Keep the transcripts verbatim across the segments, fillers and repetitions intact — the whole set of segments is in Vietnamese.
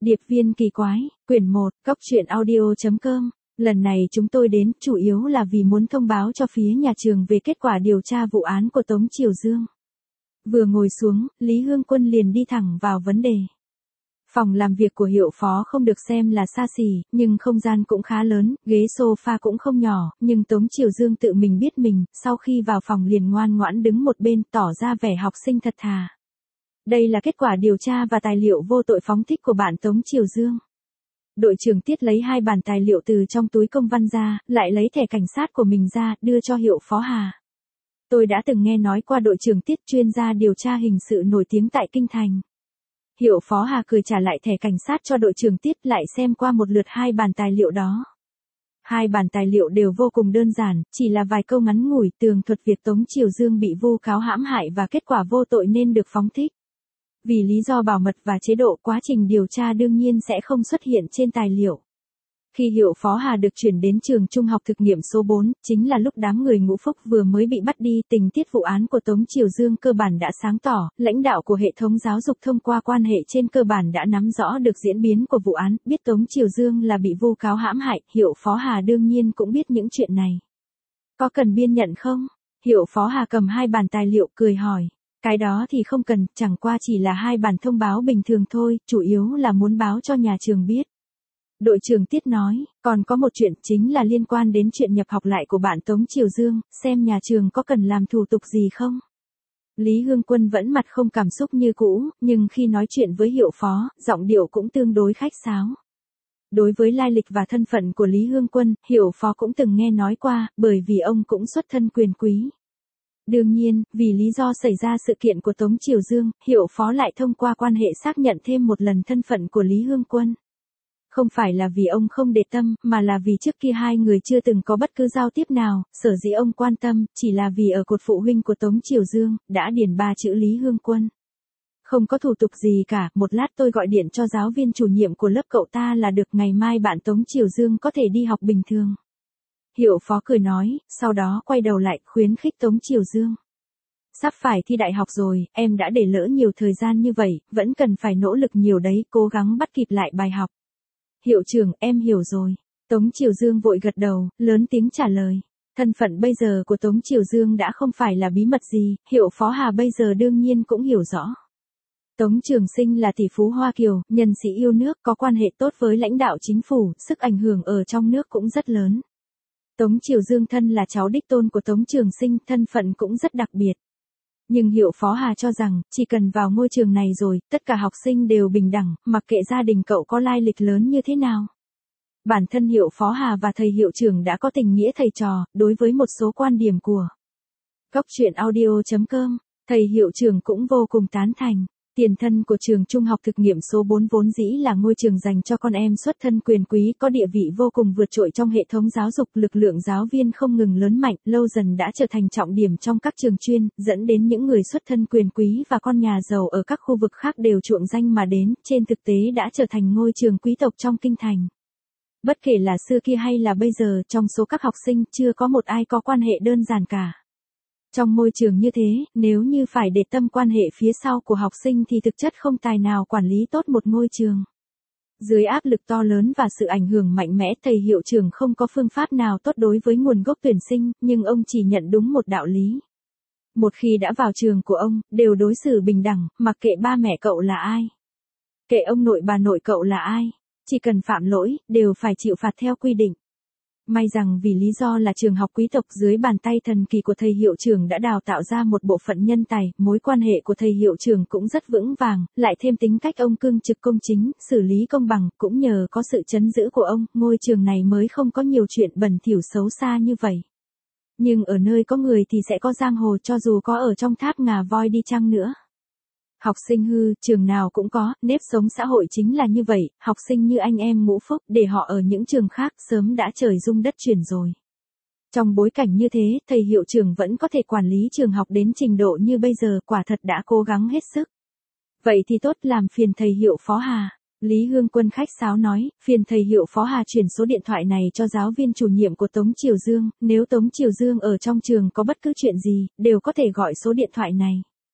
Điệp viên kỳ quái, quyển một, cóc truyện audio.com. Lần này chúng tôi đến chủ yếu là vì muốn thông báo cho phía nhà trường về kết quả điều tra vụ án của Tống Triều Dương. Vừa ngồi xuống, Lý Hương Quân liền đi thẳng vào vấn đề. Phòng làm việc của hiệu phó không được xem là xa xỉ, nhưng không gian cũng khá lớn, ghế sofa cũng không nhỏ, nhưng Tống Triều Dương tự mình biết mình, sau khi vào phòng liền ngoan ngoãn đứng một bên tỏ ra vẻ học sinh thật thà. Đây là kết quả điều tra và tài liệu vô tội phóng thích của bạn Tống Triều Dương. Đội trưởng Tiết lấy hai bản tài liệu từ trong túi công văn ra, lại lấy thẻ cảnh sát của mình ra, đưa cho hiệu phó Hà. Tôi đã từng nghe nói qua đội trưởng Tiết, chuyên gia điều tra hình sự nổi tiếng tại Kinh Thành. Hiệu phó Hà cười trả lại thẻ cảnh sát cho đội trưởng Tiết, lại xem qua một lượt hai bản tài liệu đó. Hai bản tài liệu đều vô cùng đơn giản, chỉ là vài câu ngắn ngủi tường thuật việc Tống Triều Dương bị vu cáo hãm hại và kết quả vô tội nên được phóng thích. Vì lý do bảo mật và chế độ, quá trình điều tra đương nhiên sẽ không xuất hiện trên tài liệu. Khi hiệu phó Hà được chuyển đến trường trung học thực nghiệm số bốn, chính là lúc đám người Ngũ Phúc vừa mới bị bắt đi, tình tiết vụ án của Tống Triều Dương cơ bản đã sáng tỏ, lãnh đạo của hệ thống giáo dục thông qua quan hệ trên cơ bản đã nắm rõ được diễn biến của vụ án, biết Tống Triều Dương là bị vu cáo hãm hại, hiệu phó Hà đương nhiên cũng biết những chuyện này. Có cần biên nhận không? Hiệu phó Hà cầm hai bản tài liệu cười hỏi. Cái đó thì không cần, chẳng qua chỉ là hai bản thông báo bình thường thôi, chủ yếu là muốn báo cho nhà trường biết. Đội trưởng Tiết nói, còn có một chuyện chính là liên quan đến chuyện nhập học lại của bạn Tống Triều Dương, xem nhà trường có cần làm thủ tục gì không? Lý Hương Quân vẫn mặt không cảm xúc như cũ, nhưng khi nói chuyện với hiệu phó, giọng điệu cũng tương đối khách sáo. Đối với lai lịch và thân phận của Lý Hương Quân, hiệu phó cũng từng nghe nói qua, bởi vì ông cũng xuất thân quyền quý. Đương nhiên, vì lý do xảy ra sự kiện của Tống Triều Dương, hiệu phó lại thông qua quan hệ xác nhận thêm một lần thân phận của Lý Hương Quân. Không phải là vì ông không để tâm, mà là vì trước kia hai người chưa từng có bất cứ giao tiếp nào, sở dĩ ông quan tâm, chỉ là vì ở cột phụ huynh của Tống Triều Dương, đã điền ba chữ Lý Hương Quân. Không có thủ tục gì cả, một lát tôi gọi điện cho giáo viên chủ nhiệm của lớp cậu ta là được, ngày mai bạn Tống Triều Dương có thể đi học bình thường. Hiệu phó cười nói, sau đó quay đầu lại, khuyến khích Tống Triều Dương. Sắp phải thi đại học rồi, em đã để lỡ nhiều thời gian như vậy, vẫn cần phải nỗ lực nhiều đấy, cố gắng bắt kịp lại bài học. Hiệu trưởng, em hiểu rồi. Tống Triều Dương vội gật đầu, lớn tiếng trả lời. Thân phận bây giờ của Tống Triều Dương đã không phải là bí mật gì, hiệu phó Hà bây giờ đương nhiên cũng hiểu rõ. Tống Trường Sinh là tỷ phú Hoa Kiều, nhân sĩ yêu nước, có quan hệ tốt với lãnh đạo chính phủ, sức ảnh hưởng ở trong nước cũng rất lớn. Tống Triều Dương thân là cháu đích tôn của Tống Trường Sinh, thân phận cũng rất đặc biệt. Nhưng hiệu phó Hà cho rằng, chỉ cần vào ngôi trường này rồi, tất cả học sinh đều bình đẳng, mặc kệ gia đình cậu có lai lịch lớn như thế nào. Bản thân hiệu phó Hà và thầy hiệu trưởng đã có tình nghĩa thầy trò, đối với một số quan điểm của cóc truyện audio.com, thầy hiệu trưởng cũng vô cùng tán thành. Tiền thân của trường trung học thực nghiệm số bốn vốn dĩ là ngôi trường dành cho con em xuất thân quyền quý, có địa vị vô cùng vượt trội trong hệ thống giáo dục, lực lượng giáo viên không ngừng lớn mạnh, lâu dần đã trở thành trọng điểm trong các trường chuyên, dẫn đến những người xuất thân quyền quý và con nhà giàu ở các khu vực khác đều chuộng danh mà đến, trên thực tế đã trở thành ngôi trường quý tộc trong Kinh Thành. Bất kể là xưa kia hay là bây giờ, trong số các học sinh chưa có một ai có quan hệ đơn giản cả. Trong môi trường như thế, nếu như phải để tâm quan hệ phía sau của học sinh thì thực chất không tài nào quản lý tốt một ngôi trường. Dưới áp lực to lớn và sự ảnh hưởng mạnh mẽ, thầy hiệu trưởng không có phương pháp nào tốt đối với nguồn gốc tuyển sinh, nhưng ông chỉ nhận đúng một đạo lý. Một khi đã vào trường của ông, đều đối xử bình đẳng, mặc kệ ba mẹ cậu là ai. Kệ ông nội bà nội cậu là ai. Chỉ cần phạm lỗi, đều phải chịu phạt theo quy định. May rằng vì lý do là trường học quý tộc, dưới bàn tay thần kỳ của thầy hiệu trưởng đã đào tạo ra một bộ phận nhân tài, mối quan hệ của thầy hiệu trưởng cũng rất vững vàng, lại thêm tính cách ông cương trực công chính, xử lý công bằng, cũng nhờ có sự trấn giữ của ông, ngôi trường này mới không có nhiều chuyện bẩn thỉu xấu xa như vậy. Nhưng ở nơi có người thì sẽ có giang hồ, cho dù có ở trong tháp ngà voi đi chăng nữa. Học sinh hư, trường nào cũng có, nếp sống xã hội chính là như vậy, học sinh như anh em Ngũ Phúc, để họ ở những trường khác, sớm đã trời rung đất chuyển rồi. Trong bối cảnh như thế, thầy hiệu trưởng vẫn có thể quản lý trường học đến trình độ như bây giờ, quả thật đã cố gắng hết sức. Vậy thì tốt, làm phiền thầy hiệu phó Hà. Lý Hương Quân khách sáo nói, phiền thầy hiệu phó Hà chuyển số điện thoại này cho giáo viên chủ nhiệm của Tống Triều Dương, nếu Tống Triều Dương ở trong trường có bất cứ chuyện gì, đều có thể gọi số điện thoại này.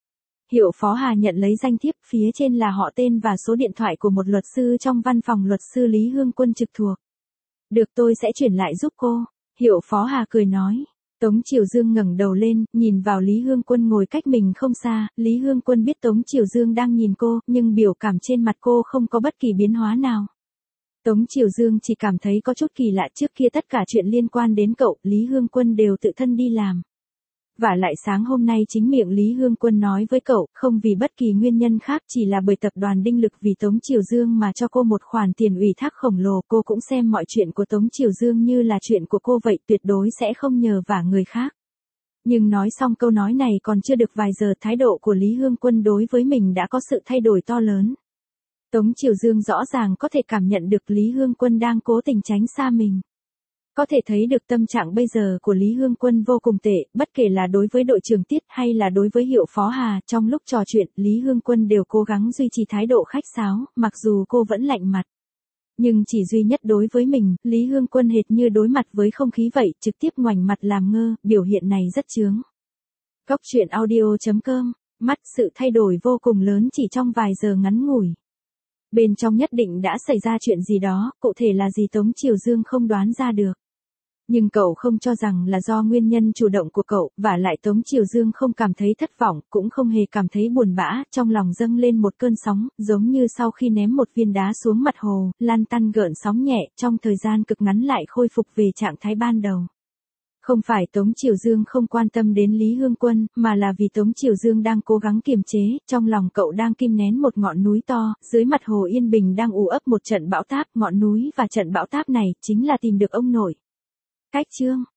Hiệu Phó Hà nhận lấy danh thiếp, phía trên là họ tên và số điện thoại của một luật sư trong văn phòng luật sư Lý Hương Quân trực thuộc. Được, tôi sẽ chuyển lại giúp cô. Hiệu Phó Hà cười nói. Tống Triều Dương ngẩng đầu lên, nhìn vào Lý Hương Quân ngồi cách mình không xa. Lý Hương Quân biết Tống Triều Dương đang nhìn cô, nhưng biểu cảm trên mặt cô không có bất kỳ biến hóa nào. Tống Triều Dương chỉ cảm thấy có chút kỳ lạ, trước kia tất cả chuyện liên quan đến cậu, Lý Hương Quân đều tự thân đi làm. Vả lại sáng hôm nay chính miệng Lý Hương Quân nói với cậu, không vì bất kỳ nguyên nhân khác, chỉ là bởi tập đoàn Đinh Lực vì Tống Triều Dương mà cho cô một khoản tiền ủy thác khổng lồ. Cô cũng xem mọi chuyện của Tống Triều Dương như là chuyện của cô vậy, tuyệt đối sẽ không nhờ vả người khác. Nhưng nói xong câu nói này còn chưa được vài giờ, thái độ của Lý Hương Quân đối với mình đã có sự thay đổi to lớn. Tống Triều Dương rõ ràng có thể cảm nhận được Lý Hương Quân đang cố tình tránh xa mình. Có thể thấy được tâm trạng bây giờ của Lý Hương Quân vô cùng tệ, bất kể là đối với đội trưởng Tiết hay là đối với Hiệu Phó Hà, trong lúc trò chuyện, Lý Hương Quân đều cố gắng duy trì thái độ khách sáo, mặc dù cô vẫn lạnh mặt. Nhưng chỉ duy nhất đối với mình, Lý Hương Quân hệt như đối mặt với không khí vậy, trực tiếp ngoảnh mặt làm ngơ, biểu hiện này rất chướng. Cóc truyện audio chấm com, mắt sự thay đổi vô cùng lớn chỉ trong vài giờ ngắn ngủi. Bên trong nhất định đã xảy ra chuyện gì đó, cụ thể là gì Tống Triều Dương không đoán ra được. Nhưng cậu không cho rằng là do nguyên nhân chủ động của cậu, vả lại Tống Triều Dương không cảm thấy thất vọng, cũng không hề cảm thấy buồn bã, trong lòng dâng lên một cơn sóng, giống như sau khi ném một viên đá xuống mặt hồ, lan tăn gợn sóng nhẹ, trong thời gian cực ngắn lại khôi phục về trạng thái ban đầu. Không phải Tống Triều Dương không quan tâm đến Lý Hương Quân, mà là vì Tống Triều Dương đang cố gắng kiềm chế, trong lòng cậu đang kìm nén một ngọn núi to, dưới mặt hồ yên bình đang ù ấp một trận bão táp, ngọn núi và trận bão táp này chính là tìm được ông nội. Cách chương